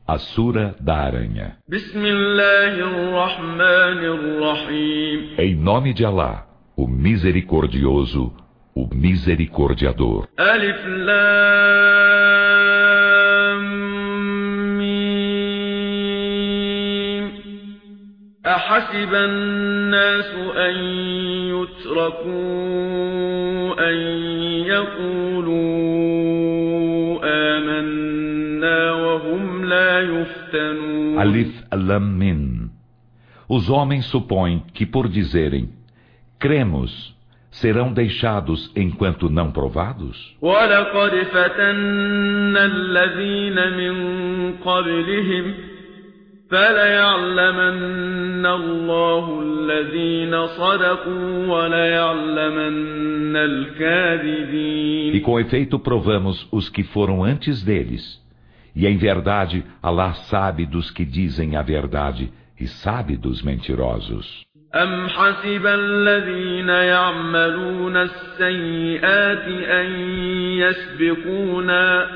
A Sura da Aranha. Em nome de Alá, o Misericordioso, o Misericordiador. Alif Lam Mim. أحسب الناس أن يتركوا أن يقولوا آمنا وهم لا يفتنون. Alif Lam Mim. Os homens supõem que por dizerem cremos, serão deixados enquanto não provados? وَلَقَدْ فَتَنَّا الَّذِينَ مِن قَبْلِهِمْ فَلَيَعْلَمَنَّ اللَّهُ الَّذِينَ صَدَقُوا وَلَيَعْلَمَنَّ الْكَاذِبِينَ. E com efeito provamos os que foram antes deles. E em verdade, Alá sabe dos que dizem a verdade e sabe dos mentirosos. أَمْ حَسِبَ الَّذِينَ يَعْمَلُونَ السَّيِّئَاتِ أَن يَسْبِقُونَا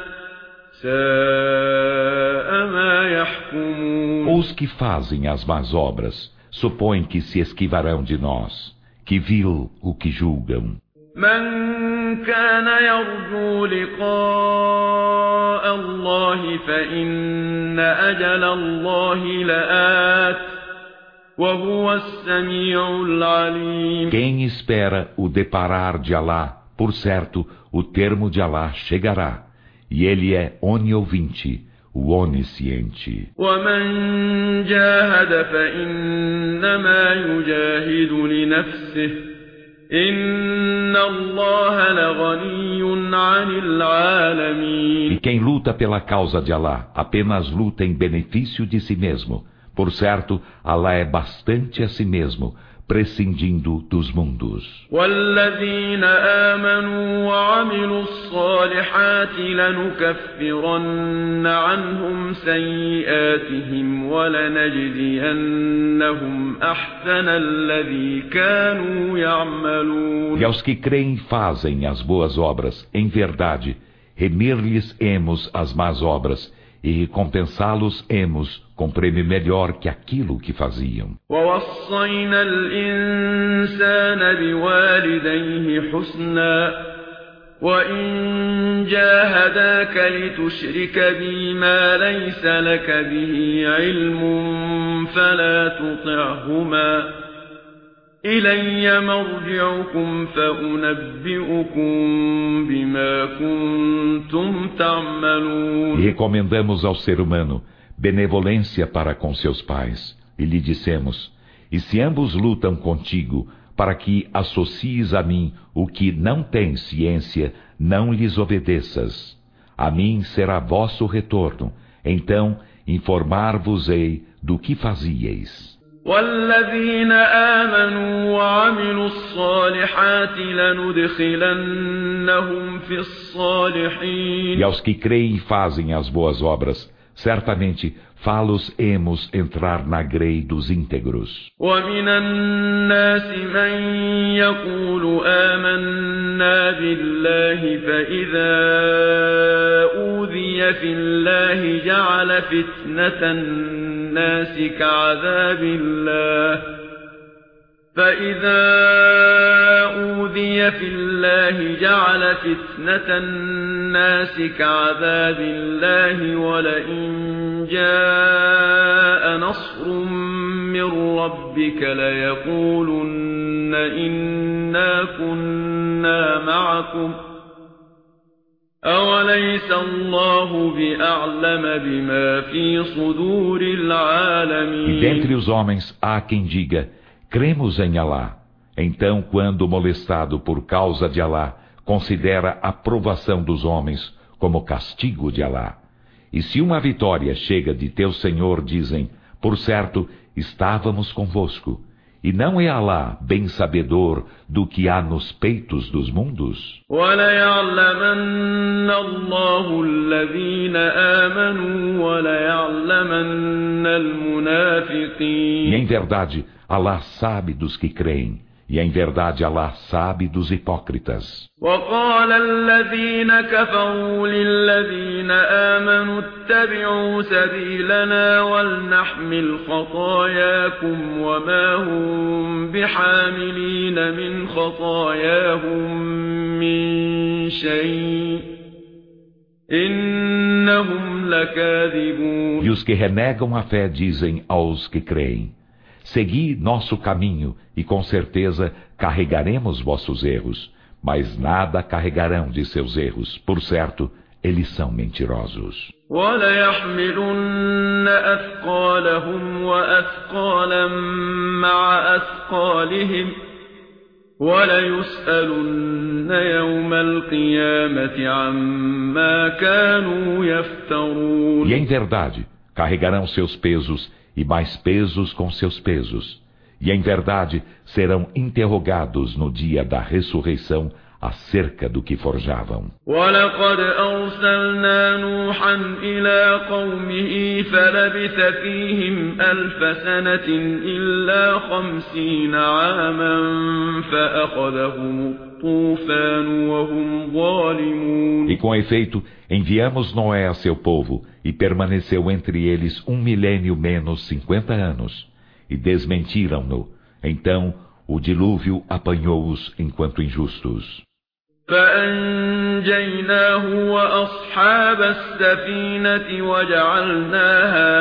سَاءَ مَا يَحْكُمُونَ. Os que fazem as más obras supõem que se esquivarão de nós. Que vil o que julgam. مَنْ كَانَ يَرْجُو لِقَاءَ اللَّهِ فَإِنَّ أَجَلَ اللَّهِ لَآتٍ وَهُوَ السَّمِيعُ الْعَلِيمُ. Quem espera o deparar de Alá, por certo, o termo de Alá chegará, e ele é oniovinte, o onisciente. وَمَنْ جَاهَدَ فَإِنَّمَا يُجَاهِدُ لِنَفْسِهِ إِنَّ اللَّهَ لَغَنِيٌّ عَنِ الْعَالَمِينَ. E quem luta pela causa de Alá, apenas luta em benefício de si mesmo. Por certo, Alá é bastante a si mesmo, prescindindo dos mundos. وَالَّذِينَ آمَنُوا وَعَمِلُوا الصَّالِحَاتِ لَنُكَفِّرَنَّ عَنْهُمْ سَيِّئَاتِهِمْ وَلَنَجْزِيَنَّهُمْ أَحْسَنَ الَّذِي كَانُوا يَعْمَلُونَ. E aos que creem e fazem as boas obras, em verdade, remir-lhes-emos as más obras, e recompensá-los-emos com prêmio melhor que aquilo que faziam. وَوَصَّيْنَا الْإِنسَانَ بِوَالِدَيْهِ حُسْنًا وَإِنْ جَاهَدَاكَ لِتُشْرِكَ بِي مَا لَيْسَ لَكَ بِهِ عِلْمٌ فَلَا تُطِعْهُمَا إِلَيَّ مَرْجِعُكُمْ فَأُنَبِّئُكُم بِمَا كُنتُمْ تَعْمَلُونَ. E recomendamos ao ser humano benevolência para com seus pais, e lhe dissemos: e se ambos lutam contigo, para que associes a mim o que não tem ciência, não lhes obedeças. A mim será vosso retorno, então informar-vos-ei do que fazíeis. وَالَّذِينَ آمَنُوا وَعَمِلُوا الصَّالِحَاتِ لَنُدْخِلَنَّهُمْ فِي الصَّالِحِينَ. E aos que creem e fazem as boas obras, certamente fá-los-emos entrar na grei dos íntegros. وَمِنَ النَّاسِ مَن يَقُولُ آمَنَّا بِاللَّهِ فَإِذَا أُوذِيَ فِي اللَّهِ جَعَلَ فِتْنَةَ النَّاسِ كَعَذَابِ اللَّهِ فَإِذَا أُوذِيَ فِي اللَّهِ جَعَلَ فِتْنَةَ النَّاسِ كَعَذَابِ اللَّهِ وَلَئِن جَاءَ نَصْرٌ مِّن رَّبِّكَ لَيَقُولُنَّ إِنَّا كُنَّا مَعَكُمْ أَوَلَيْسَ اللَّهُ بِأَعْلَمَ بِمَا فِي صُدُورِ الْعَالَمِينَ. E dentre os homens há quem diga: cremos em Alá. Então, quando molestado por causa de Alá, considera a provação dos homens como castigo de Alá. E se uma vitória chega de teu Senhor, dizem: por certo, estávamos convosco. E não é Alá bem sabedor do que há nos peitos dos mundos? وَلَيَعْلَمَنَّ اللَّهُ الَّذِينَ آمَنُوا وَلَيَعْلَمَنَّ الْمُنَافِقِينَ. E em verdade, Alá sabe dos que creem, E em verdade Allah sabe dos hipócritas. وقال الذين كفروا للذين آمنوا اتبعوا سبيلنا ولنحمل خطاياكم وما هم بحاملين من خطاياهم من شيء إنهم لكاذبون. E os que renegam a fé dizem aos que creem: segui nosso caminho, e com certeza carregaremos vossos erros, mas nada carregarão de seus erros. Por certo, eles são mentirosos. وَلَيَحْمِلُنَّ أَثْقَالَهُمْ وَأَثْقَالًا مَعَ أَثْقَالِهِمْ وَلَيُسْأَلُنَّ يَوْمَ الْقِيَامَةِ عَمَّا كَانُوا يَفْتَرُونَ. E em verdade, carregarão seus pesos e mais pesos com seus pesos. E em verdade, serão interrogados no dia da ressurreição acerca do que forjavam. وَلَقَدْ أَرْسَلْنَا نُوحًا إِلَى قَوْمِهِ فَلَبِثَ فِيهِمْ أَلْفَ سَنَةٍ إِلَّا 50 عَامًا فَأَخَذَهُمُ الطُّوفَانُ وَهُمْ ظَالِمُونَ. E com efeito, enviamos Noé a seu povo, e permaneceu entre eles 1 milênio menos 50 anos, e desmentiram-no. Então, o dilúvio apanhou-os enquanto injustos. فَأَنْجَيْنَاهُ وَأَصْحَابَ السَّفِينَةِ وَجَعَلْنَاهَا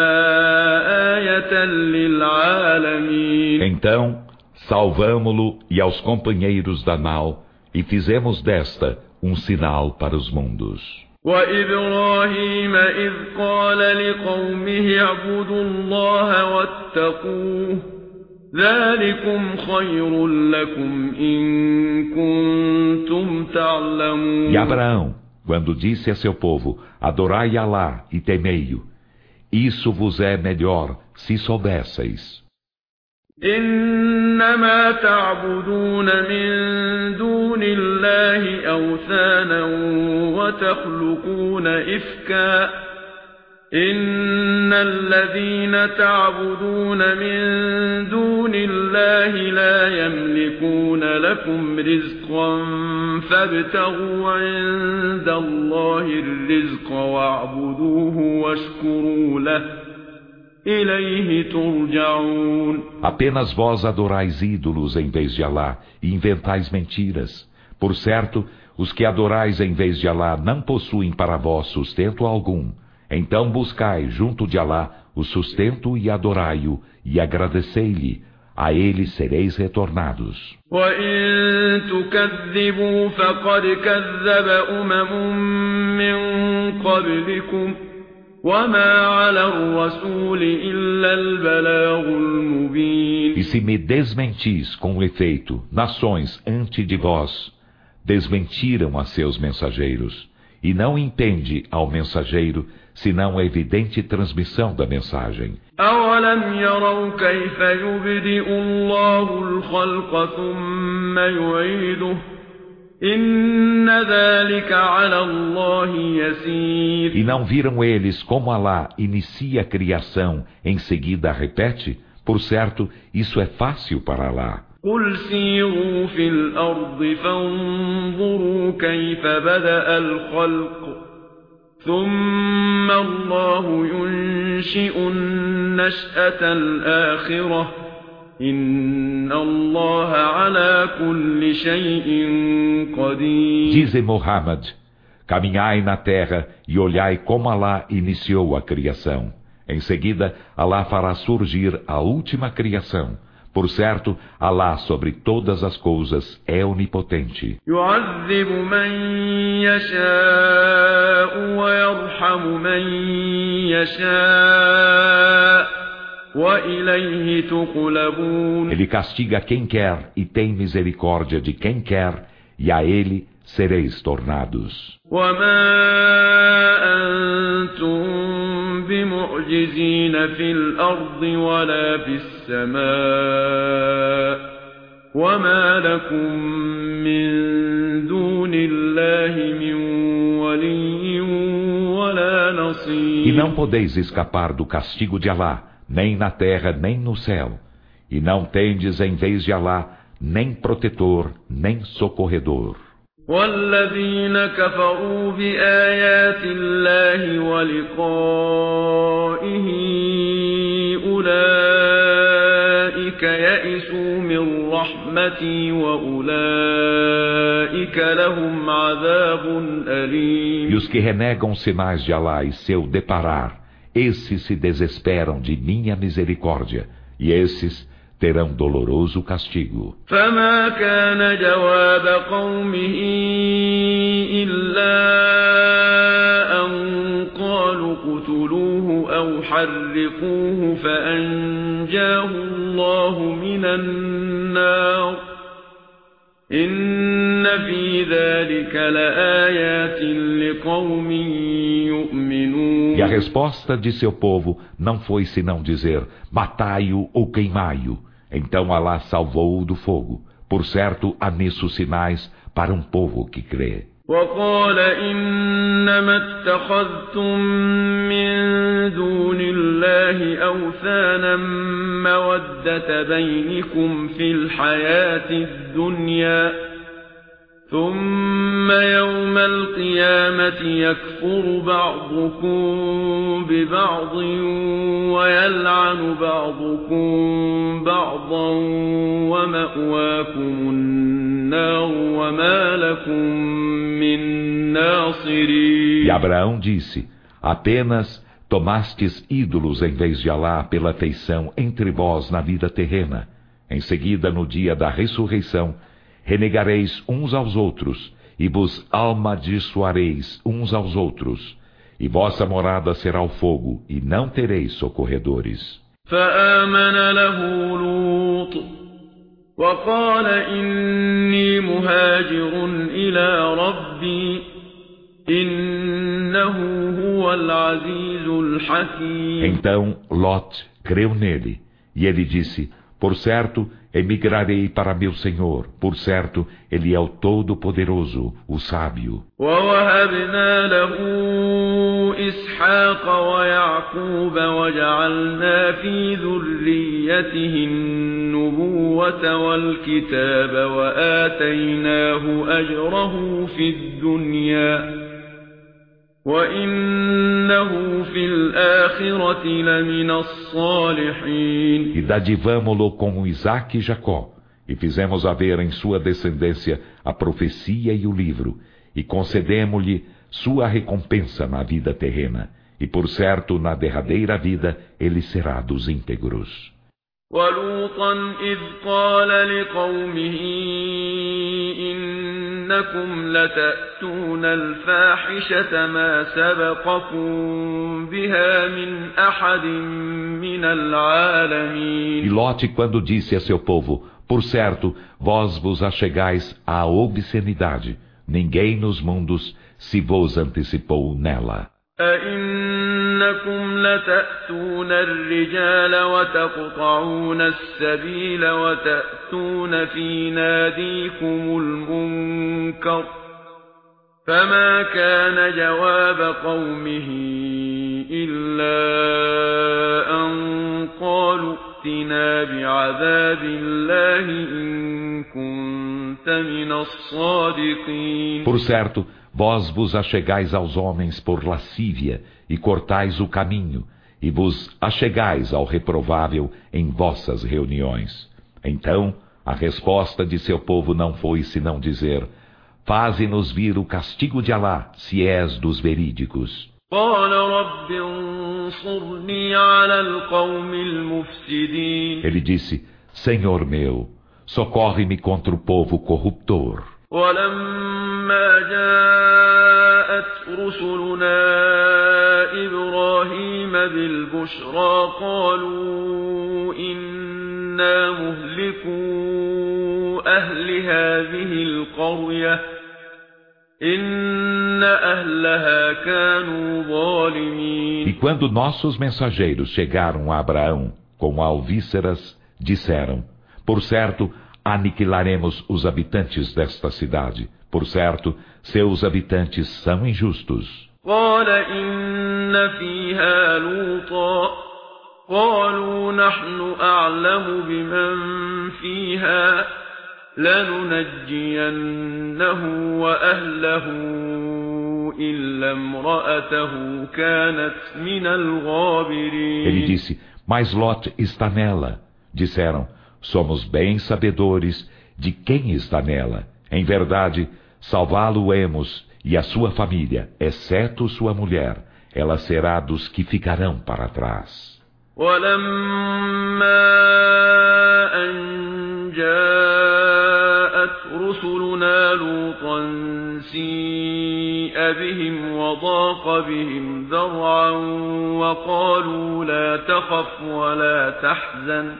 آيَةً لِلْعَالَمِينَ. Então, salvamo-lo e aos companheiros da nau, e fizemos desta um sinal para os mundos. وَإِبْرَاهِيمَ إِذْ قَالَ لِقَوْمِهِ اعْبُدُوا اللَّهَ وَاتَّقُوهُ ذَلِكُمْ خَيْرٌ لَكُمْ إِن كُنتُمْ تَعْلَمُونَ. E Abraão, quando disse a seu povo: adorai Alá e temei-o, isso vos é melhor se soubesseis. إنما تعبدون من دون الله أوثانا وتخلقون إفكا إن الذين تعبدون من دون الله لا يملكون لكم رزقا فابتغوا عند الله الرزق واعبدوه واشكروا له Apenas vós adorais ídolos em vez de Alá e inventais mentiras. Por certo, os que adorais em vez de Alá não possuem para vós sustento algum. Então buscai junto de Alá o sustento e adorai-o e agradecei-lhe. A ele sereis retornados. وَإِن تُكَذِّبُوا فَقَدْ كَذَّبَ أُمَمٌ مِّن قَبْلِكُمْ وَمَا عَلَى الرَّسُولِ إِلَّا الْبَلَاغُ الْمُبِينُ. E se me desmentis com efeito, nações antes de vós desmentiram a seus mensageiros, e não impende ao mensageiro senão a evidente transmissão da mensagem. أَوَلَمْ يَرَوْا كَيْفَ يُبْدِئُ اللَّهُ الْخَلْقَ ثُمَّ يُعِيدُهُ إِنَّ ذَلِكَ عَلَى اللَّهِ يَسِيرٌ. E não viram eles como Alá inicia a criação, em seguida a repete? Por certo, isso é fácil para Alá. قُلْ سِيرُوا فِي الْأَرْضِ فَانظُرُوا كَيْفَ بَدَأَ الْخَلْقَ ثُمَّ اللَّهُ يُنشِئُ النَّشْأَةَ الْآخِرَةَ إِنَّ اللَّهَ عَلَى كُلِّ شَيْءٍ قَدِيرٌ. Dize Muhammad: caminhai na terra e olhai como Alá iniciou a criação. Em seguida, Alá fará surgir a última criação. Por certo, Alá sobre todas as coisas é onipotente. يُعَذِّبُ مَن يَشَاءُ وَيَرْحَمُ مَن يَشَاءُ وَإِلَيْهِ تُقْلَبُونَ. Ele castiga quem quer e tem misericórdia de quem quer, e a ele sereis tornados. وَمَا أَنْتُمْ بِمُعْجِزِينَ فِي الْأَرْضِ وَلَا فِي السَّمَاءِ وَمَا لَكُمْ مِنْ دُونِ اللَّهِ مِنْ وَلِيٍّ وَلَا نَصِيرٍ. E não podeis escapar do castigo de Alá, nem na terra nem no céu. E não tendes em vez de Alá nem protetor, nem socorredor. والذين كفروا بآيات الله ولقائه أولئك يئسوا من رحمتي وأولئك لهم عذاب أليم. E os que renegam os sinais de Alá e seu deparar, esses se desesperam de minha misericórdia, e esses terão doloroso castigo. فما كان جواب قومه إلا أن قالوا اقتلوه أو حرقوه فأنجاه الله من النار إن في ذلك لآيات لقوم يؤمنون. E a resposta de seu povo não foi senão dizer: matai-o ou queimai-o. Então Alá salvou-o do fogo. Por certo, há nisso sinais para um povo que crê. وقال إنما اتخذتم من دون الله أوثانا مودة بينكم في الحياة الدنيا ثم يوم القيامة يكفر بعضكم ببعض ويلعن بعضكم بعضا ومأواكم النار وما لكم من ناصرين. E Abraão disse: apenas tomastes ídolos em vez de Alá pela afeição entre vós na vida terrena. Em seguida, no dia da ressurreição, renegareis uns aos outros, e vos amaldiçoareis uns aos outros, e vossa morada será o fogo, e não tereis socorredores. فآمن له لوط وقال إني مهاجر إلى ربي إنه هو العزيز الحكيم. Então Lot creu nele, e ele disse: por certo, emigrarei para meu Senhor. Por certo, Ele é o Todo-Poderoso, o Sábio. ووهبنا له إسحاق ويعقوب وجعلنا في ذريته النبوة والكتاب وآتيناه أجره في الدنيا وإنه في الآخرة لمن الصالحين. E dadivamo-lo com Isaque e Jacó, e fizemos haver em sua descendência a profecia e o livro, e concedemo-lhe sua recompensa na vida terrena, e por certo na derradeira vida ele será dos íntegros. ولوطا إذ قال لقومه إنكم لتأتون الفاحشة ما سبقكم بها من أحد من العالمين. E Lote, quando disse a seu povo: por certo, vós vos achegais à obscenidade, ninguém nos mundos se vos antecipou nela. أئنكم لتأتون الرجال وتقطعون السبيل وتأتون في ناديكم المنكر فما كان جواب قومه إلا أن قالوا ائتنا بعذاب الله إن كنت من الصادقين. Por certo, vós vos achegais aos homens por lascívia, e cortais o caminho, e vos achegais ao reprovável em vossas reuniões. Então, a resposta de seu povo não foi senão dizer: faze-nos vir o castigo de Alá, se és dos verídicos. Ele disse: Senhor meu, socorre-me contra o povo corruptor. ولما جاءت رسلنا إبراهيم بالبشرى قالوا إنا مهلكو أهل هذه القرية إن أهلها كانوا ظالمين. E quando nossos mensageiros chegaram a Abraão com alvíceras, disseram: por certo, aniquilaremos os habitantes desta cidade. Por certo, seus habitantes são injustos. قال إن فيها لوطا قالوا نحن أعلم بمن فيها لننجينه وأهله إلا امرأته كانت من الغابرين. Ele disse: mas Lot está nela. Disseram: somos bem sabedores de quem está nela. Em verdade, salvá-lo-emos e a sua família, exceto sua mulher. Ela será dos que ficarão para trás. ولما أن جاءت رسلنا لوطا سيء بهم وضاق بهم ذرعا وقالوا لا تخف ولا تحزن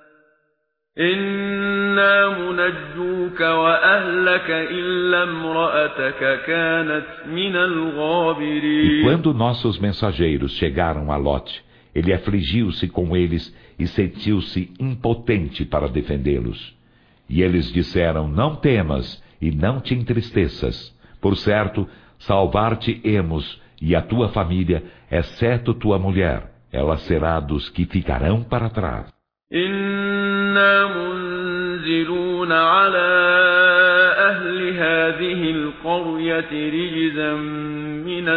إنا منجوك وأهلك إلا امرأتك كانت من الغابرين. E quando nossos mensageiros chegaram a Lot, ele afligiu-se com eles e sentiu-se impotente para defendê-los. E eles disseram: não temas e não te entristeças. Por certo, salvar-te-emos e a tua família, exceto tua mulher. Ela será dos que ficarão para trás. إنا منزلون على أهل هذه القرية رجزا من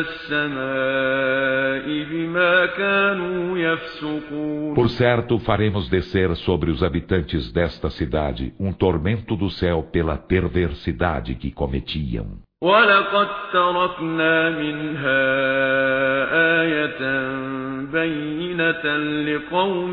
السماء بما كانوا يفسقون. Por certo, faremos descer sobre os habitantes desta cidade um tormento do céu pela perversidade que cometiam. ولقد تركنا منها آية بينة لقوم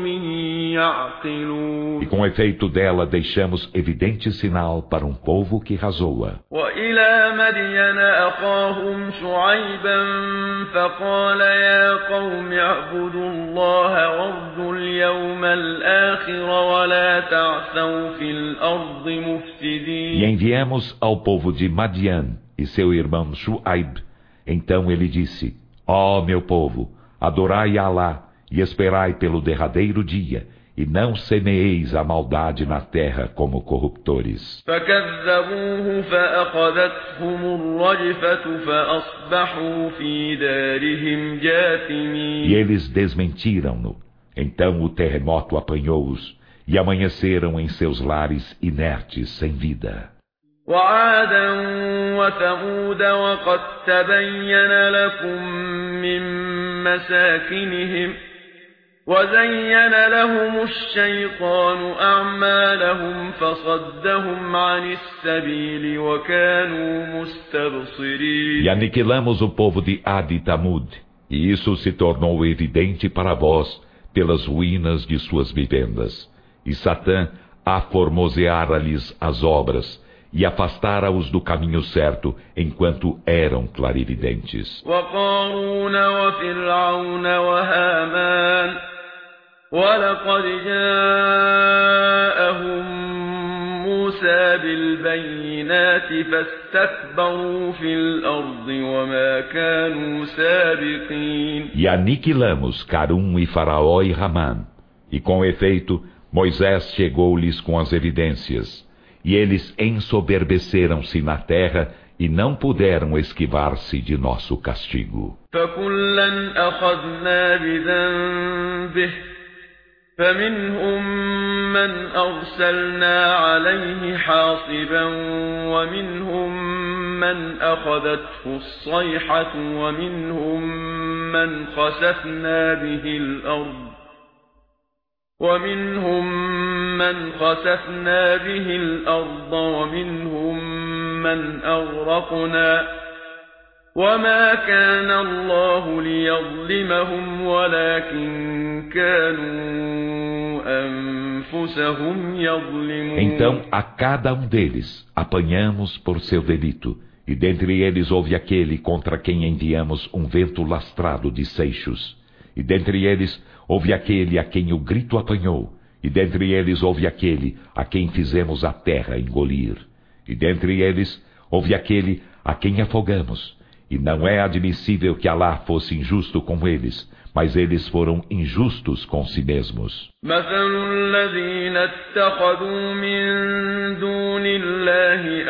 يعقلون. E com efeito dela deixamos evidente sinal para um povo que razoa. وإلى مدين أخاهم شعيبا فقال يا قوم اعبدوا الله وارجوا اليوم الآخر ولا تعثوا في الأرض مفسدين. E enviamos ao povo de Madian e seu irmão Shu'aib. Então ele disse: ó meu povo, adorai Alá e esperai pelo derradeiro dia, e não semeeis a maldade na terra como corruptores. فكذبوه فأخذتهم الرجفة فأصبحوا في دارهم جاثمين. E eles desmentiram-no. Então o terremoto apanhou-os, e amanheceram em seus lares inertes, sem vida. وعادا وثمود وقد تبين لكم من مساكنهم وزين لهم الشيطان أعمالهم فصدهم عن السبيل وكانوا مستبصرين. E aniquilamos o povo de Ad e Tamud, e isso se tornou evidente para vós pelas ruínas de suas vivendas. E Satã aformoseara-lhes as obras, e afastara-os do caminho certo, enquanto eram clarividentes. وقارون وفرعون وهامان ولقد جاءهم موسى بالبينات فاستكبروا في الأرض وما كانوا سابقين. E aniquilamos Carum e Faraó e Ramã. E com efeito, Moisés chegou-lhes com as evidências. E eles ensoberbeceram-se na terra e não puderam esquivar-se de nosso castigo. فكلا أخذنا بذنبه فمنهم من أرسلنا عليه حاصبا ومنهم من أخذته الصيحة ومنهم من خسفنا به الأرض ومنهم من أغرقنا وما كان الله ليظلمهم ولكن كانوا أنفسهم يظلمون. Então a cada um deles apanhamos por seu delito, e dentre eles houve aquele contra quem enviamos um vento lastrado de seixos, e dentre eles houve aquele a quem o grito apanhou, e dentre eles houve aquele a quem fizemos a terra engolir, e dentre eles houve aquele a quem afogamos. E não é admissível que Alá fosse injusto com eles, mas eles foram injustos com si mesmos. مثل الذين اتخذوا من دون الله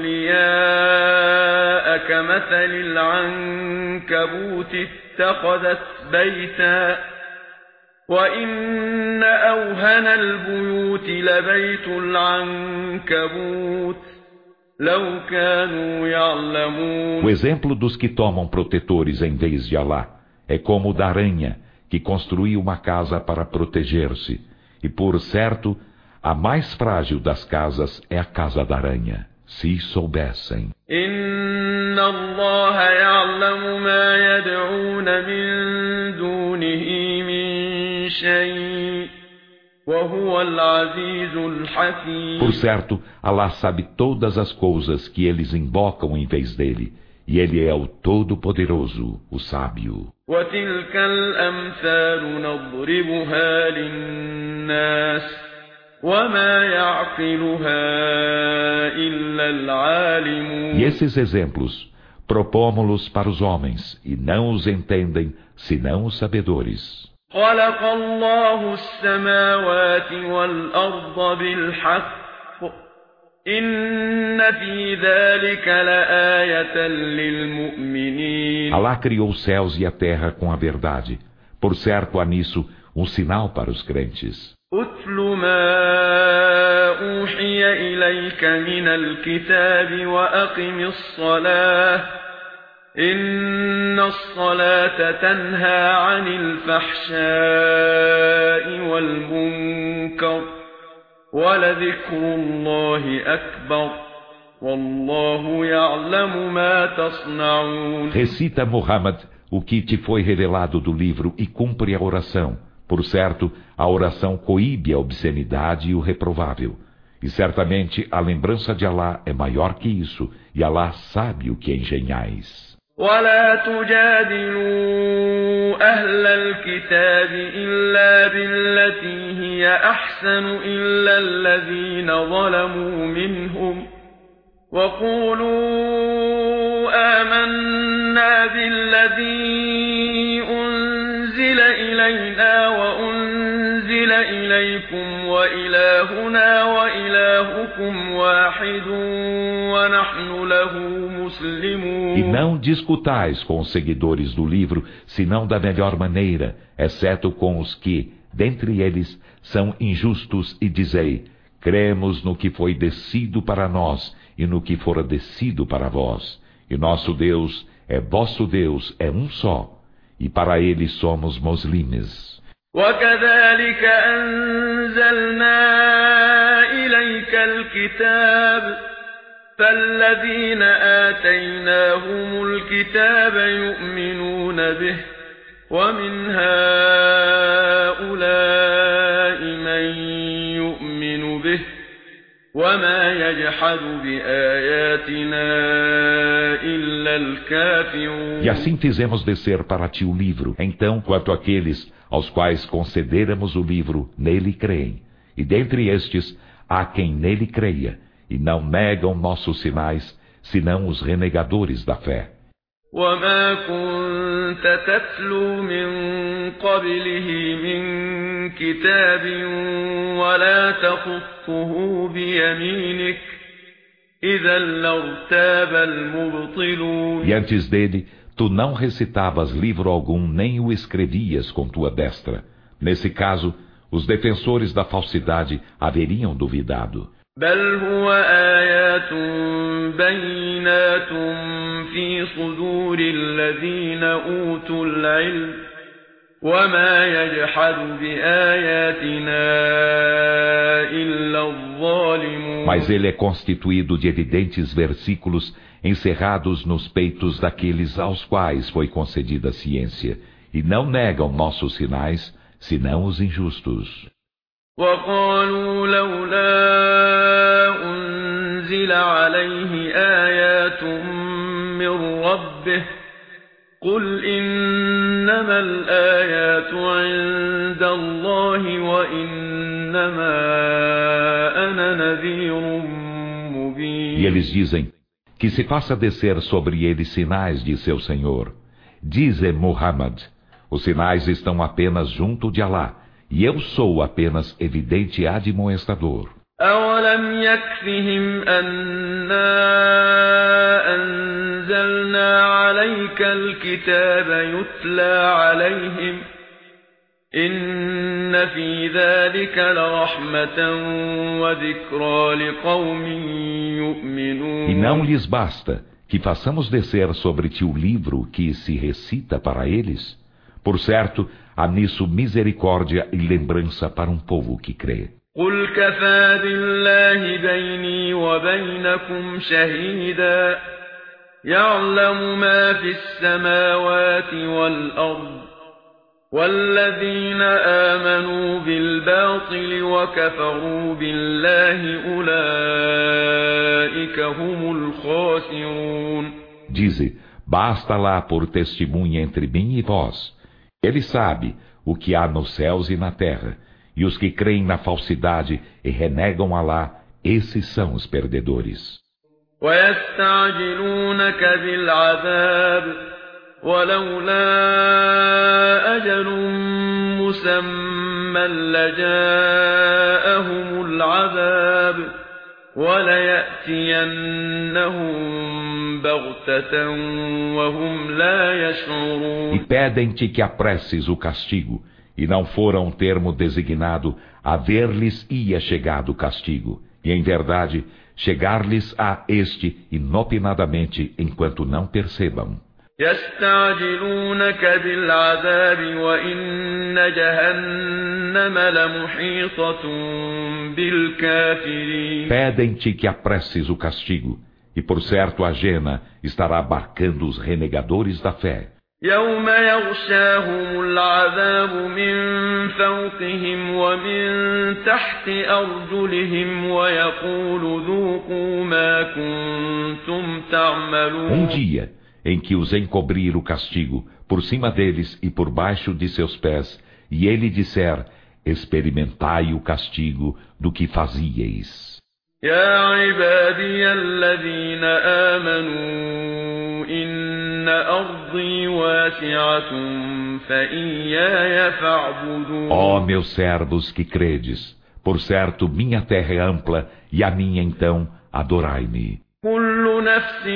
أولياء كمثل العنكبوت اتخذت بيتا وَإِنَّ أَوْهَنَ الْبُيُوتِ لَبَيْتُ الْعَنكَبُوتِ لَوْ كَانُوا يَعْلَمُونَ. O exemplo dos que tomam protetores em vez de Alá é como o da aranha, que construiu uma casa para proteger-se. E por certo, a mais frágil das casas é a casa da aranha, se soubessem. إِنَّ اللَّهَ يَعْلَمُ مَا يَدْعُونَ مِن دُونِهِ مِن شَيْءٍ وَهُوَ الْعَزِيزُ الْحَكِيمُ. Por certo, Alá sabe todas as coisas que eles invocam em vez dele, e ele é o Todo-Poderoso, o Sábio. وَتِلْكَ الْأَمْثَالُ نَضْرِبُهَا لِلنَّاسِ وَمَا يَعْقِلُهَا إِلَّا الْعَالِمُونَ. E esses exemplos propomos-los para os homens, e não os entendem, senão os sabedores. خَلَقَ اللَّهُ السَّمَاوَاتِ وَالْأَرْضَ بِالْحَقِّ إِنَّ فِي ذَلِكَ لَآيَةً لِلْمُؤْمِنِينَ. Alá criou os céus e a terra com a verdade. Por certo, há nisso um sinal para os crentes. أُتْلُ مَا أُوحِيَ إِلَيْكَ مِنَ الْكِتَابِ وَأَقِمِ الصَّلَاةَ إِنَّ الصَّلَاةَ تَنْهَى عَنِ الْفَحْشَاءِ وَالْمُنكَرِ وَلَذِكْرُ اللَّهِ أَكْبَرُ وَاللَّهُ يَعْلَمُ مَا تَصْنَعُونَ. Recita, Muhammad, o que te foi revelado do livro e cumpre a oração. Por certo, a oração coíbe a obscenidade e o reprovável. E certamente a lembrança de Alá é maior que isso, e Alá sabe o que engenhais. ولا تجادلوا أهل الكتاب إلا بالتي هي أحسن إلا الذين ظلموا منهم وقولوا آمنا بالذي أنزل إلينا وأنزل إليكم وإلهنا وإلهكم واحد ونحن له مسلمون. E não discutais com os seguidores do livro, senão da melhor maneira, exceto com os que, dentre eles, são injustos, e dizei: cremos no que foi descido para nós e no que fora descido para vós. E nosso Deus é vosso Deus, é um só, e para ele somos muslimes. وكذلك أنزلنا إليك الكتاب فالذين آتيناهم الكتاب يؤمنون به ومن هؤلاء من يؤمن به وما يجحد بآياتنا إلا الكافرون. E assim fizemos descer para ti o livro. Então, quanto àqueles aos quais concederamos o livro, nele creem. E dentre estes, há quem nele creia, e não negam nossos sinais, senão os renegadores da fé. وما كنت تتلو من قبله من كتاب ولا تخطه بيمينك إذا لارتاب المبطلون. E antes dele, tu não recitavas livro algum, nem o escrevias com tua destra. Nesse caso, os defensores da falsidade haveriam duvidado. بل هو آيات بينات في صدور الذين أوتوا العلم وما يجحد بآياتنا إلا الظالمون. Mas ele é constituído de evidentes versículos encerrados nos peitos daqueles aos quais foi concedida a ciência, e não negam nossos sinais, senão os injustos. وقالوا لولا أنزل عليه آيات من ربه قل إنما الآيات عند الله وإنما أنا نذير مبين. E eles dizem que se faça descer sobre ele sinais de seu Senhor. Dize, Muhammad, os sinais estão apenas junto de Alá, e eu sou apenas evidente admoestador. أَوَلَمْ يَكْفِهِمْ أَنَّا أَنزَلْنَا عَلَيْكَ الْكِتَابَ يُتْلَى عَلَيْهِمْ إِنَّ إن في ذلك لرحمة وذكرى لقوم يؤمنون. E não lhes basta que façamos descer sobre ti o livro que se recita para eles? Por certo, há nisso misericórdia e lembrança para um povo que crê. قل كفى بالله بيني وبينكم شهيدا يعلم ما في السماوات والأرض والذين آمنوا بالباطل وكفروا بالله أولئك هم الخاسرون. Dize, basta lá por testemunha entre mim e vós. Ele sabe o que há nos céus e na terra, e os que creem na falsidade e renegam Alá, esses são os perdedores. ويستعجلونك بالعذاب ولولا أجل مسمى لجاءهم العذاب وليأتينهم بغتة وهم لا يشعرون. E pedem-te que apresses o castigo, e não fora um termo designado, a ver-lhes ia chegado o castigo, e em verdade, chegar-lhes a este inopinadamente enquanto não percebam. يستعجلونك بالعذاب وإن جهنم لمحيطة بالكافرين. Pedem-te que apresses o castigo, e por certo a Jena estará abarcando os renegadores da fé. يوم يغشاهم العذاب من فوقهم ومن تحت أرجلهم ويقول ذوقوا ما كنتم تعملون. Dia em que os encobrir o castigo por cima deles e por baixo de seus pés, e ele disser, experimentai o castigo do que fazieis. يا عبادي الذين آمنوا إن أرضي واسعة فإياي فاعبدون. Ó meus servos que credes, por certo minha terra é ampla, e a minha então adorai-me. كل نفس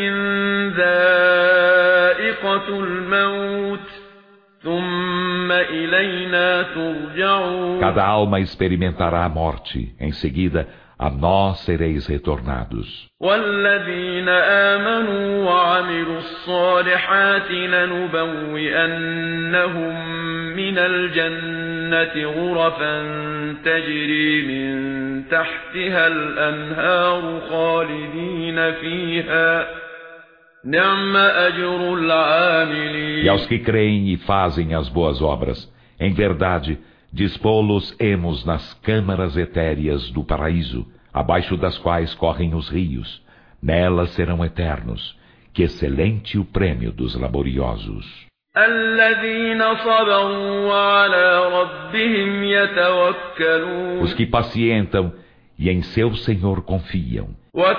ذائقة الموت ثم إلينا ترجعون. Cada alma experimentará a morte, em seguida a nós sereis retornados. والذين آمنوا وعملوا الصالحات لنبوئنهم من الجنة غرفا تجري من تحتها الأنهار خالدين فيها نعم أجر العاملين. E aos que creem e fazem as boas obras, em verdade, dispô-los-emos nas câmaras etéreas do paraíso, abaixo das quais correm os rios. Nelas serão eternos. Que excelente o prêmio dos laboriosos. Os que pacientam e em seu Senhor confiam.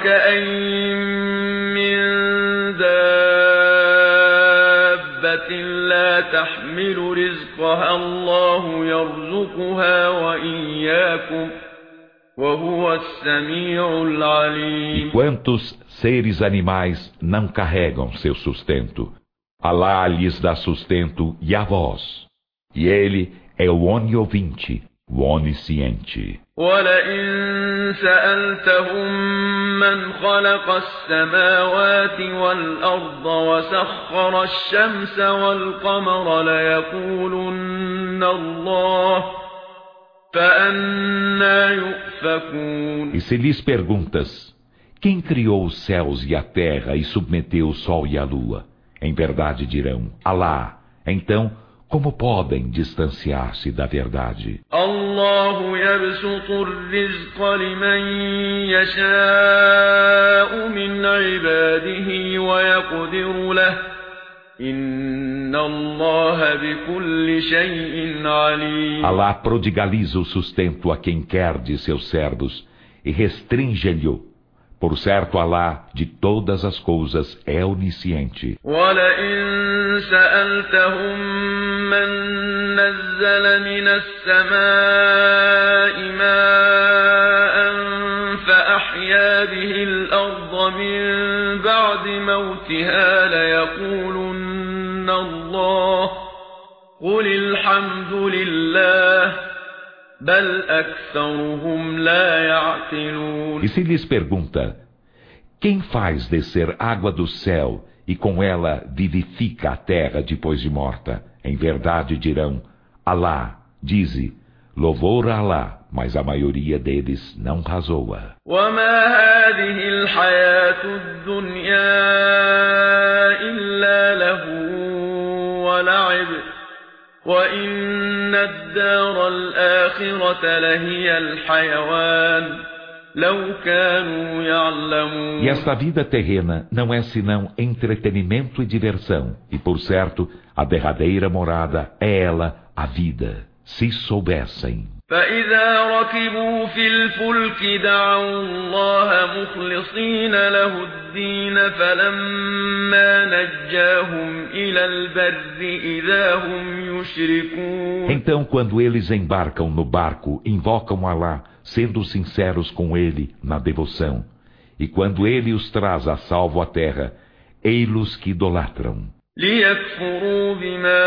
لا تحمل رزقها الله يرزقها وإياكم وهو السميع العليم. E quantos seres animais não carregam seu sustento? Alá lhes dá sustento e a vós. E ele é o oniovinte, o onisciente. ولئن سألتهم من خلق السماوات والأرض وسخر الشمس والقمر ليقولن الله فأنى يؤفكون. E se lhes perguntas, quem criou os céus e a terra e submeteu o sol e a lua? Em verdade dirão, Alá. Então, como podem distanciar-se da verdade? الله يبسط الرزق لمن يشاء من عباده ويقدر له إن الله بكل شيء عليم. Alá prodigaliza o sustento a quem quer de seus servos e restringe-lhe. Por certo, Alá, de todas as coisas, é onisciente. وَلَئِن سَأَلْتَهُم مَّن نَّزَّلَ مِنَ السَّمَاءِ مَاءً فَأَحْيَا بِهِ الْأَرْضَ مِن بَعْدِ مَوْتِهَا لَيَقُولُنَّ اللَّهُ قُلِ الْحَمْدُ لِلَّهِ بل أكثرهم لا يعقلون. E se lhes pergunta, quem faz descer água do céu e com ela vivifica a terra depois de morta? Em verdade dirão, Alá, dize, louvor a Alá, mas a maioria deles não razoa. وما هذه الحياة الدنيا إلا لهو ولعب وإن الدار الآخرة لهي الحيوان لو كانوا يعلمون. E esta vida terrena não é senão entretenimento e diversão, e por certo, a derradeira morada é ela, a vida, se soubessem. فإذا ركبوا في الفلك دعوا الله مخلصين له الدين فلما نجاهم إلى البر إذا هم يشركون. Então, quando eles embarcam no barco, invocam Alá, sendo sinceros com ele na devoção. E quando ele os traz a salvo à terra, ei-los que idolatram. ليكفروا بما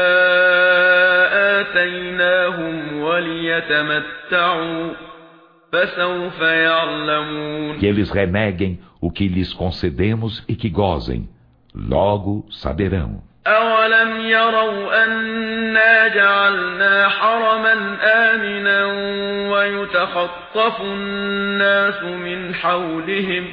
آتيناهم وليتمتعوا فسوف يعلمون. Que eles reneguem o que lhes concedemos e que gozem. Logo saberão. أولم يروا أنا جعلنا حرما آمنا ويتخطف الناس من حولهم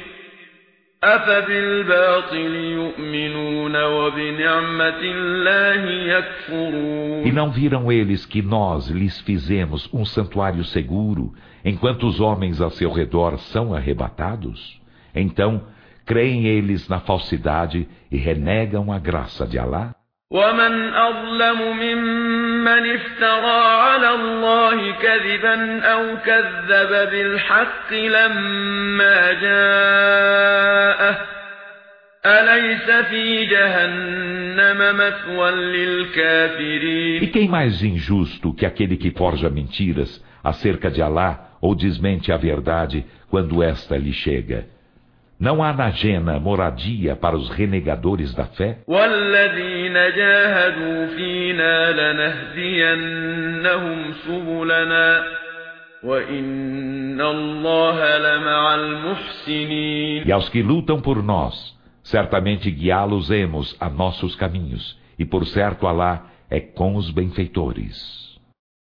أفبالباطل يؤمنون وبنعمة الله يكفرون. E não viram eles que nós lhes fizemos um santuário seguro, enquanto os homens ao seu redor são arrebatados? Então, creem eles na falsidade e renegam a graça de Alá? ومن أظلم ممن افترى على الله كذبا أو كذب بالحق لما جاءه أليس في جهنم مثوى للكافرين. E quem mais injusto que aquele que forja mentiras acerca de Alá ou desmente a verdade quando esta lhe chega? Não há na Jena moradia para os renegadores da fé? والذين جاهدوا فينا لنهدينهم سبلنا وإن الله لمع المحسنين. E aos que lutam por nós, certamente guiá-los-emos a nossos caminhos, e por certo Alá é com os benfeitores.